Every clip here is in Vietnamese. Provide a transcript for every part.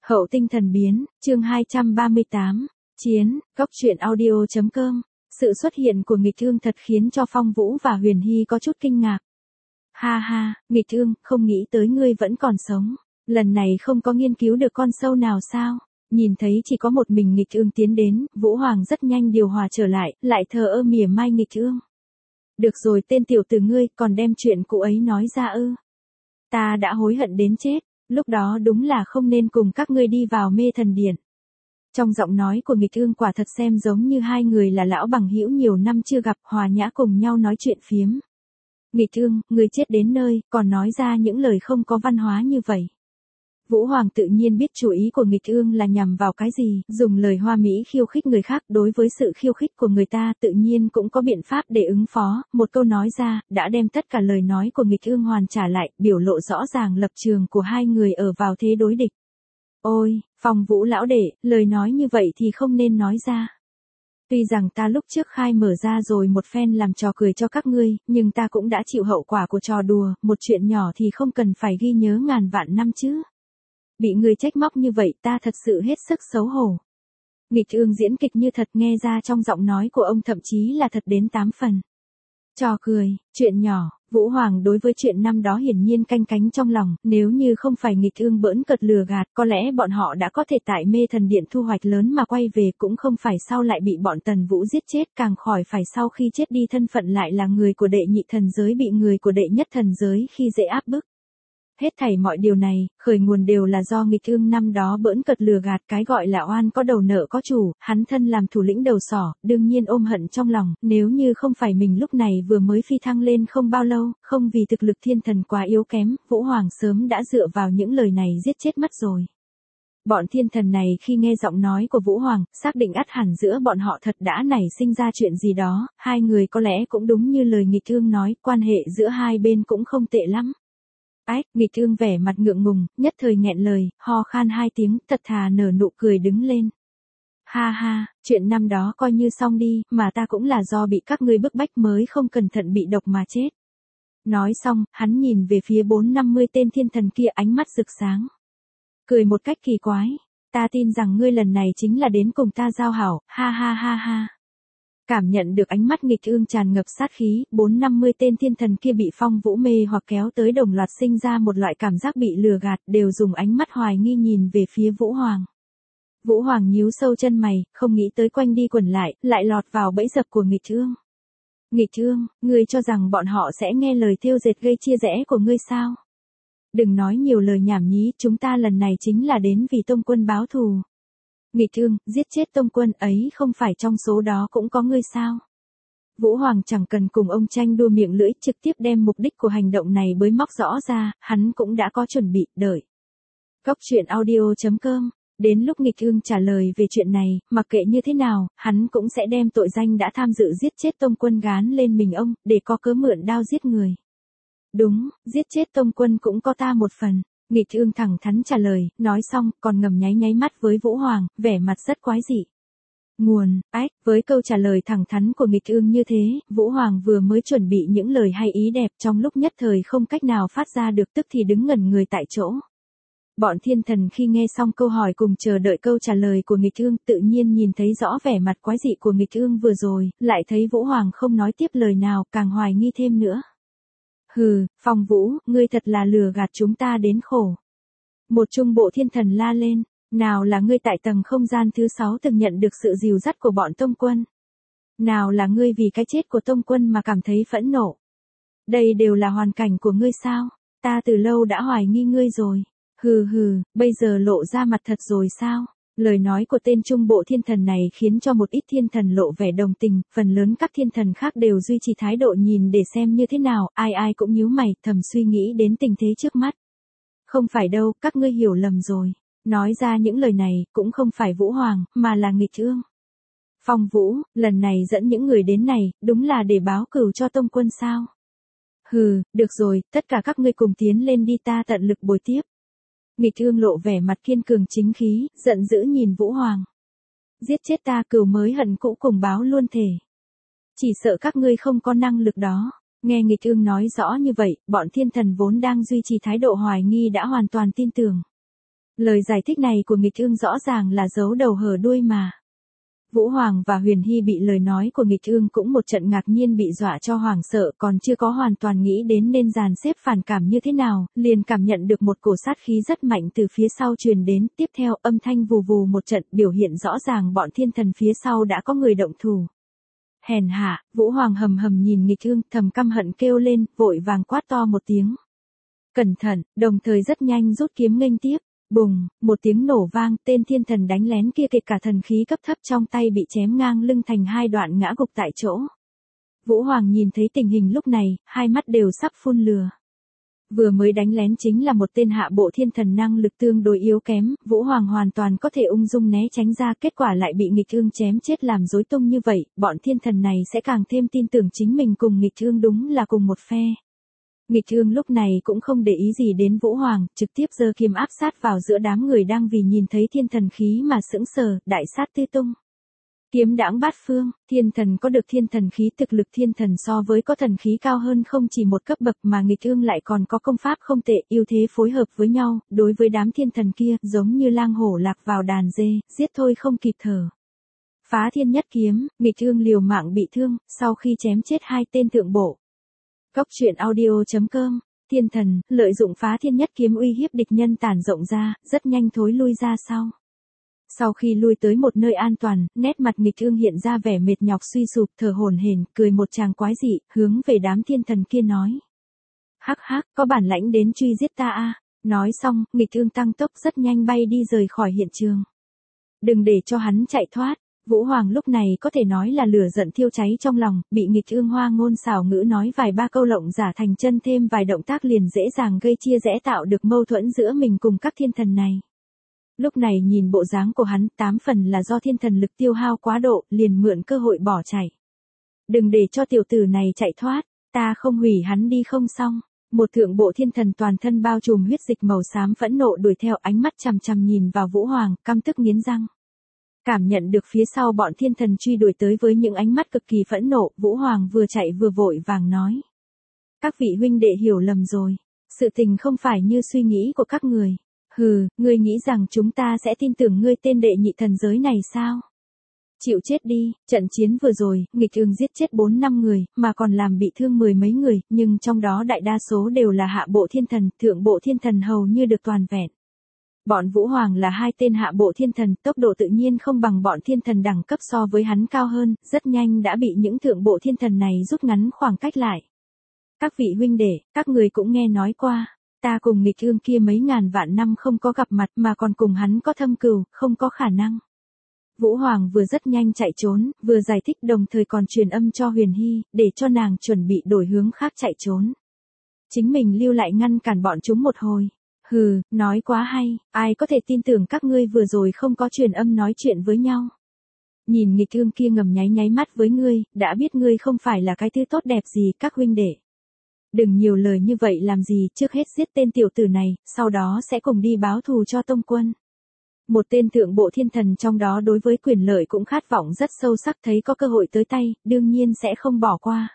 Hậu tinh thần biến, chương 238, chiến, góc truyện audio.com. Sự xuất hiện của nghịch thương thật khiến cho Phong Vũ và Huyền Hy có chút kinh ngạc. Ha ha, nghịch thương, không nghĩ tới ngươi vẫn còn sống. Lần này không có nghiên cứu được con sâu nào sao? Nhìn thấy chỉ có một mình nghịch thương tiến đến, Vũ Hoàng rất nhanh điều hòa trở lại thờ ơ mỉa mai nghịch thương. Được rồi, tên tiểu tử ngươi còn đem chuyện cũ ấy nói ra ư? Ta đã hối hận đến chết. Lúc đó đúng là không nên cùng các ngươi đi vào mê thần điện. Trong giọng nói của nghịch thương quả thật xem giống như hai người là lão bằng hữu nhiều năm chưa gặp, hòa nhã cùng nhau nói chuyện phiếm. Nghịch thương, người chết đến nơi, còn nói ra những lời không có văn hóa như vậy. Vũ Hoàng tự nhiên biết chủ ý của nghịch thương là nhằm vào cái gì, dùng lời hoa mỹ khiêu khích người khác. Đối với sự khiêu khích của người ta tự nhiên cũng có biện pháp để ứng phó, một câu nói ra, đã đem tất cả lời nói của nghịch thương hoàn trả lại, biểu lộ rõ ràng lập trường của hai người ở vào thế đối địch. Ôi, Phong Vũ lão đệ, lời nói như vậy thì không nên nói ra. Tuy rằng ta lúc trước khai mở ra rồi một phen làm trò cười cho các ngươi, nhưng ta cũng đã chịu hậu quả của trò đùa, một chuyện nhỏ thì không cần phải ghi nhớ ngàn vạn năm chứ. Bị người trách móc như vậy ta thật sự hết sức xấu hổ. Nghịch thương diễn kịch như thật, nghe ra trong giọng nói của ông thậm chí là thật đến 8 phần. Trò cười, chuyện nhỏ, Vũ Hoàng đối với chuyện năm đó hiển nhiên canh cánh trong lòng, nếu như không phải nghịch thương bỡn cợt lừa gạt, có lẽ bọn họ đã có thể tại mê thần điện thu hoạch lớn mà quay về, cũng không phải sau lại bị bọn Tần Vũ giết chết, càng khỏi phải sau khi chết đi thân phận lại là người của đệ nhị thần giới bị người của đệ nhất thần giới khi dễ áp bức. Hết thảy mọi điều này, khởi nguồn đều là do nghịch thương năm đó bỡn cợt lừa gạt, cái gọi là oan có đầu nợ có chủ, hắn thân làm thủ lĩnh đầu sỏ, đương nhiên ôm hận trong lòng, nếu như không phải mình lúc này vừa mới phi thăng lên không bao lâu, không vì thực lực thiên thần quá yếu kém, Vũ Hoàng sớm đã dựa vào những lời này giết chết mất rồi. Bọn thiên thần này khi nghe giọng nói của Vũ Hoàng, xác định ắt hẳn giữa bọn họ thật đã nảy sinh ra chuyện gì đó, hai người có lẽ cũng đúng như lời nghịch thương nói, quan hệ giữa hai bên cũng không tệ lắm. Ách, nghịch thương vẻ mặt ngượng ngùng, nhất thời nghẹn lời, ho khan 2 tiếng, thật thà nở nụ cười đứng lên. Ha ha, chuyện năm đó coi như xong đi, mà ta cũng là do bị các ngươi bức bách mới không cẩn thận bị độc mà chết. Nói xong, hắn nhìn về phía 450 tên thiên thần kia, ánh mắt rực sáng. Cười một cách kỳ quái, ta tin rằng ngươi lần này chính là đến cùng ta giao hảo, ha ha ha ha. Cảm nhận được ánh mắt nghịch thương tràn ngập sát khí, 450 tên thiên thần kia bị Phong Vũ mê hoặc kéo tới đồng loạt sinh ra một loại cảm giác bị lừa gạt, đều dùng ánh mắt hoài nghi nhìn về phía Vũ Hoàng. Vũ Hoàng nhíu sâu chân mày, không nghĩ tới quanh đi quẩn lại lọt vào bẫy dập của nghịch thương. Nghịch thương, ngươi cho rằng bọn họ sẽ nghe lời thêu dệt gây chia rẽ của ngươi sao? Đừng nói nhiều lời nhảm nhí, chúng ta lần này chính là đến vì tông quân báo thù. Nghịch thương, giết chết tông quân ấy không phải trong số đó cũng có ngươi sao? Vũ Hoàng chẳng cần cùng ông tranh đua miệng lưỡi, trực tiếp đem mục đích của hành động này bới móc rõ ra, hắn cũng đã có chuẩn bị, đợi. Góc truyện audio.com. Đến lúc nghịch thương trả lời về chuyện này, mặc kệ như thế nào, hắn cũng sẽ đem tội danh đã tham dự giết chết tông quân gán lên mình ông, để có cớ mượn đao giết người. Đúng, giết chết tông quân cũng có ta một phần. Nghịch thương thẳng thắn trả lời, nói xong, còn ngầm nháy mắt với Vũ Hoàng, vẻ mặt rất quái dị. Nguồn, ách, với câu trả lời thẳng thắn của nghịch thương như thế, Vũ Hoàng vừa mới chuẩn bị những lời hay ý đẹp, trong lúc nhất thời không cách nào phát ra được, tức thì đứng ngẩn người tại chỗ. Bọn thiên thần khi nghe xong câu hỏi cùng chờ đợi câu trả lời của nghịch thương, tự nhiên nhìn thấy rõ vẻ mặt quái dị của nghịch thương vừa rồi, lại thấy Vũ Hoàng không nói tiếp lời nào, càng hoài nghi thêm nữa. Hừ, Phong Vũ, ngươi thật là lừa gạt chúng ta đến khổ. Một trung bộ thiên thần la lên, nào là ngươi tại tầng không gian thứ 6 từng nhận được sự dìu dắt của bọn tông quân. Nào là ngươi vì cái chết của tông quân mà cảm thấy phẫn nộ. Đây đều là hoàn cảnh của ngươi sao, ta từ lâu đã hoài nghi ngươi rồi. Hừ hừ, bây giờ lộ ra mặt thật rồi sao? Lời nói của tên trung bộ thiên thần này khiến cho một ít thiên thần lộ vẻ đồng tình, phần lớn các thiên thần khác đều duy trì thái độ nhìn để xem như thế nào, ai cũng nhíu mày, thầm suy nghĩ đến tình thế trước mắt. Không phải đâu, các ngươi hiểu lầm rồi. Nói ra những lời này, cũng không phải Vũ Hoàng, mà là nghịch thương. Phong Vũ, lần này dẫn những người đến này, đúng là để báo cửu cho tông quân sao? Hừ, được rồi, tất cả các ngươi cùng tiến lên đi, ta tận lực bồi tiếp. Nghịch thương lộ vẻ mặt kiên cường chính khí, giận dữ nhìn Vũ Hoàng. Giết chết ta cừu mới hận cũ cùng báo luôn thể. Chỉ sợ các ngươi không có năng lực đó. Nghe nghịch thương nói rõ như vậy, bọn thiên thần vốn đang duy trì thái độ hoài nghi đã hoàn toàn tin tưởng. Lời giải thích này của nghịch ương rõ ràng là giấu đầu hở đuôi mà. Vũ Hoàng và Huyền Hy bị lời nói của nghịch ương cũng một trận ngạc nhiên bị dọa cho hoảng sợ, còn chưa có hoàn toàn nghĩ đến nên dàn xếp phản cảm như thế nào, liền cảm nhận được một cổ sát khí rất mạnh từ phía sau truyền đến, tiếp theo âm thanh vù vù một trận biểu hiện rõ ràng bọn thiên thần phía sau đã có người động thủ. Hèn hạ, Vũ Hoàng hầm hầm nhìn nghịch ương, thầm căm hận kêu lên, vội vàng quát to một tiếng. Cẩn thận, đồng thời rất nhanh rút kiếm nghênh tiếp. Bùng, một tiếng nổ vang, tên thiên thần đánh lén kia kể cả thần khí cấp thấp trong tay bị chém ngang lưng thành hai đoạn ngã gục tại chỗ. Vũ Hoàng nhìn thấy tình hình lúc này, hai mắt đều sắp phun lửa. Vừa mới đánh lén chính là một tên hạ bộ thiên thần năng lực tương đối yếu kém, Vũ Hoàng hoàn toàn có thể ung dung né tránh ra, kết quả lại bị nghịch ương chém chết làm rối tung như vậy, bọn thiên thần này sẽ càng thêm tin tưởng chính mình cùng nghịch ương đúng là cùng một phe. Nghịch ương lúc này cũng không để ý gì đến Vũ Hoàng, trực tiếp giơ kiếm áp sát vào giữa đám người đang vì nhìn thấy thiên thần khí mà sững sờ, đại sát tứ tung. Kiếm đãng bát phương, thiên thần có được thiên thần khí, thực lực thiên thần so với có thần khí cao hơn không chỉ một cấp bậc, mà nghịch ương lại còn có công pháp không tệ, ưu thế phối hợp với nhau, đối với đám thiên thần kia, giống như lang hổ lạc vào đàn dê, giết thôi không kịp thở. Phá thiên nhất kiếm, nghịch ương liều mạng bị thương, sau khi chém chết hai tên thượng bộ. Cốc truyện audio.com, thiên thần, lợi dụng phá thiên nhất kiếm uy hiếp địch nhân tản rộng ra, rất nhanh thối lui ra sau. Sau khi lui tới một nơi an toàn, nét mặt nghịch ương hiện ra vẻ mệt nhọc suy sụp, thở hổn hển, cười một tràng quái dị, hướng về đám thiên thần kia nói. Hắc hắc, có bản lãnh đến truy giết ta a. Nói xong, nghịch ương tăng tốc rất nhanh bay đi rời khỏi hiện trường. Đừng để cho hắn chạy thoát. Vũ Hoàng lúc này có thể nói là lửa giận thiêu cháy trong lòng, bị nghịch ương hoa ngôn xảo ngữ nói vài ba câu lộng giả thành chân thêm vài động tác liền dễ dàng gây chia rẽ tạo được mâu thuẫn giữa mình cùng các thiên thần này. Lúc này nhìn bộ dáng của hắn, 8 phần là do thiên thần lực tiêu hao quá độ, liền mượn cơ hội bỏ chạy. Đừng để cho tiểu tử này chạy thoát, ta không hủy hắn đi không xong. Một thượng bộ thiên thần toàn thân bao trùm huyết dịch màu xám phẫn nộ đuổi theo, ánh mắt chằm chằm nhìn vào Vũ Hoàng, căm tức nghiến răng. Cảm nhận được phía sau bọn thiên thần truy đuổi tới với những ánh mắt cực kỳ phẫn nộ, Vũ Hoàng vừa chạy vừa vội vàng nói. Các vị huynh đệ hiểu lầm rồi. Sự tình không phải như suy nghĩ của các người. Hừ, ngươi nghĩ rằng chúng ta sẽ tin tưởng ngươi tên đệ nhị thần giới này sao? Chịu chết đi, trận chiến vừa rồi, nghịch ương giết chết 4-5 người, mà còn làm bị thương 10 mấy người, nhưng trong đó đại đa số đều là hạ bộ thiên thần, thượng bộ thiên thần hầu như được toàn vẹn. Bọn Vũ Hoàng là hai tên hạ bộ thiên thần, tốc độ tự nhiên không bằng bọn thiên thần đẳng cấp so với hắn cao hơn, rất nhanh đã bị những thượng bộ thiên thần này rút ngắn khoảng cách lại. Các vị huynh đệ, các người cũng nghe nói qua, ta cùng nghịch ương kia mấy ngàn vạn năm không có gặp mặt mà còn cùng hắn có thâm cừu, không có khả năng. Vũ Hoàng vừa rất nhanh chạy trốn, vừa giải thích đồng thời còn truyền âm cho Huyền Hy, để cho nàng chuẩn bị đổi hướng khác chạy trốn. Chính mình lưu lại ngăn cản bọn chúng một hồi. Hừ, nói quá hay, ai có thể tin tưởng các ngươi vừa rồi không có truyền âm nói chuyện với nhau. Nhìn nghịch ương kia ngầm nháy mắt với ngươi, đã biết ngươi không phải là cái thứ tốt đẹp gì các huynh đệ. Đừng nhiều lời như vậy làm gì, trước hết giết tên tiểu tử này, sau đó sẽ cùng đi báo thù cho tông quân. Một tên thượng bộ thiên thần trong đó đối với quyền lợi cũng khát vọng rất sâu sắc, thấy có cơ hội tới tay, đương nhiên sẽ không bỏ qua.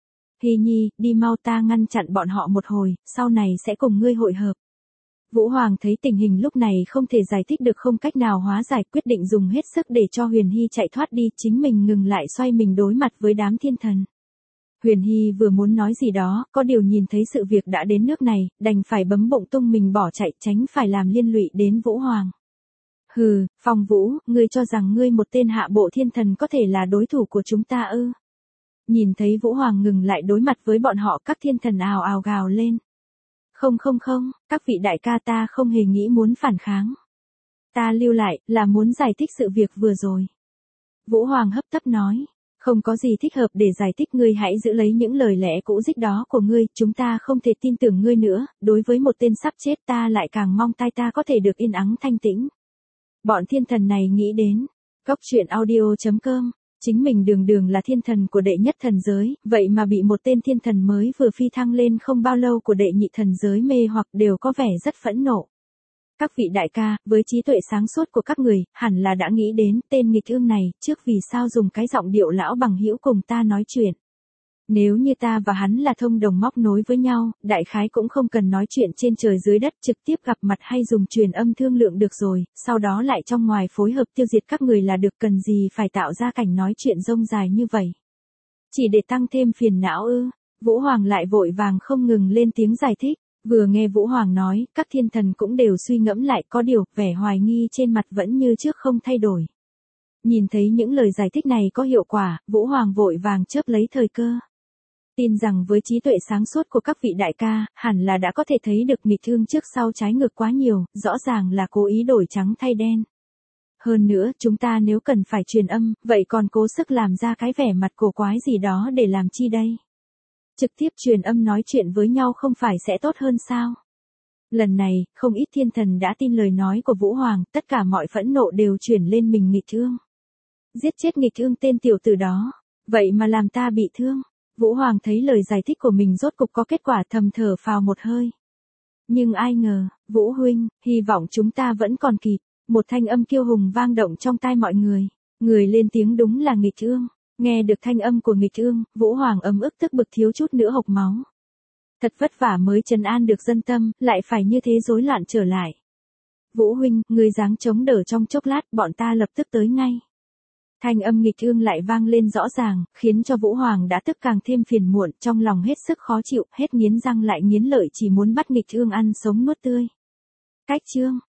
Hy Nhi, đi mau, ta ngăn chặn bọn họ một hồi, sau này sẽ cùng ngươi hội hợp. Vũ Hoàng thấy tình hình lúc này không thể giải thích được, không cách nào hóa giải, quyết định dùng hết sức để cho Huyền Hy chạy thoát đi, chính mình ngừng lại xoay mình đối mặt với đám thiên thần. Huyền Hy vừa muốn nói gì đó, có điều nhìn thấy sự việc đã đến nước này, đành phải bấm bụng tung mình bỏ chạy, tránh phải làm liên lụy đến Vũ Hoàng. Hừ, Phong Vũ, ngươi cho rằng ngươi một tên hạ bộ thiên thần có thể là đối thủ của chúng ta ư? Nhìn thấy Vũ Hoàng ngừng lại đối mặt với bọn họ, các thiên thần ào ào gào lên. Không, các vị đại ca, ta không hề nghĩ muốn phản kháng. Ta lưu lại, là muốn giải thích sự việc vừa rồi. Vũ Hoàng hấp tấp nói. Không có gì thích hợp để giải thích, ngươi hãy giữ lấy những lời lẽ cũ dích đó của ngươi, chúng ta không thể tin tưởng ngươi nữa, đối với một tên sắp chết ta lại càng mong tai ta có thể được yên ắng thanh tĩnh. Bọn thiên thần này nghĩ đến, cốc truyện audio.com, chính mình đường là thiên thần của đệ nhất thần giới, vậy mà bị một tên thiên thần mới vừa phi thăng lên không bao lâu của đệ nhị thần giới mê hoặc, đều có vẻ rất phẫn nộ. Các vị đại ca, với trí tuệ sáng suốt của các người, hẳn là đã nghĩ đến tên nghịch ương này, trước vì sao dùng cái giọng điệu lão bằng hữu cùng ta nói chuyện. Nếu như ta và hắn là thông đồng móc nối với nhau, đại khái cũng không cần nói chuyện trên trời dưới đất, trực tiếp gặp mặt hay dùng truyền âm thương lượng được rồi, sau đó lại trong ngoài phối hợp tiêu diệt các người là được, cần gì phải tạo ra cảnh nói chuyện rông dài như vậy. Chỉ để tăng thêm phiền não ư? Vũ Hoàng lại vội vàng không ngừng lên tiếng giải thích. Vừa nghe Vũ Hoàng nói, các thiên thần cũng đều suy ngẫm lại, có điều, vẻ hoài nghi trên mặt vẫn như trước không thay đổi. Nhìn thấy những lời giải thích này có hiệu quả, Vũ Hoàng vội vàng chớp lấy thời cơ. Tin rằng với trí tuệ sáng suốt của các vị đại ca, hẳn là đã có thể thấy được nghịch thương trước sau trái ngược quá nhiều, rõ ràng là cố ý đổi trắng thay đen. Hơn nữa, chúng ta nếu cần phải truyền âm, vậy còn cố sức làm ra cái vẻ mặt cổ quái gì đó để làm chi đây? Trực tiếp truyền âm nói chuyện với nhau không phải sẽ tốt hơn sao? Lần này, không ít thiên thần đã tin lời nói của Vũ Hoàng, tất cả mọi phẫn nộ đều chuyển lên mình nghịch thương. Giết chết nghịch thương tên tiểu tử đó, vậy mà làm ta bị thương. Vũ Hoàng thấy lời giải thích của mình rốt cục có kết quả, thầm thở phào một hơi. Nhưng ai ngờ, Vũ huynh, hy vọng chúng ta vẫn còn kịp. Một thanh âm kiêu hùng vang động trong tai mọi người. Người lên tiếng đúng là nghịch thương. Nghe được thanh âm của nghịch thương, Vũ Hoàng ấm ức tức bực thiếu chút nữa hộc máu. Thật vất vả mới trấn an được dân tâm, lại phải như thế rối loạn trở lại. Vũ huynh, người dáng chống đỡ trong chốc lát, bọn ta lập tức tới ngay. Thanh âm nghịch thương lại vang lên rõ ràng, khiến cho Vũ Hoàng đã tức càng thêm phiền muộn, trong lòng hết sức khó chịu, hết nghiến răng lại nghiến lợi, chỉ muốn bắt nghịch thương ăn sống nuốt tươi. Cách chương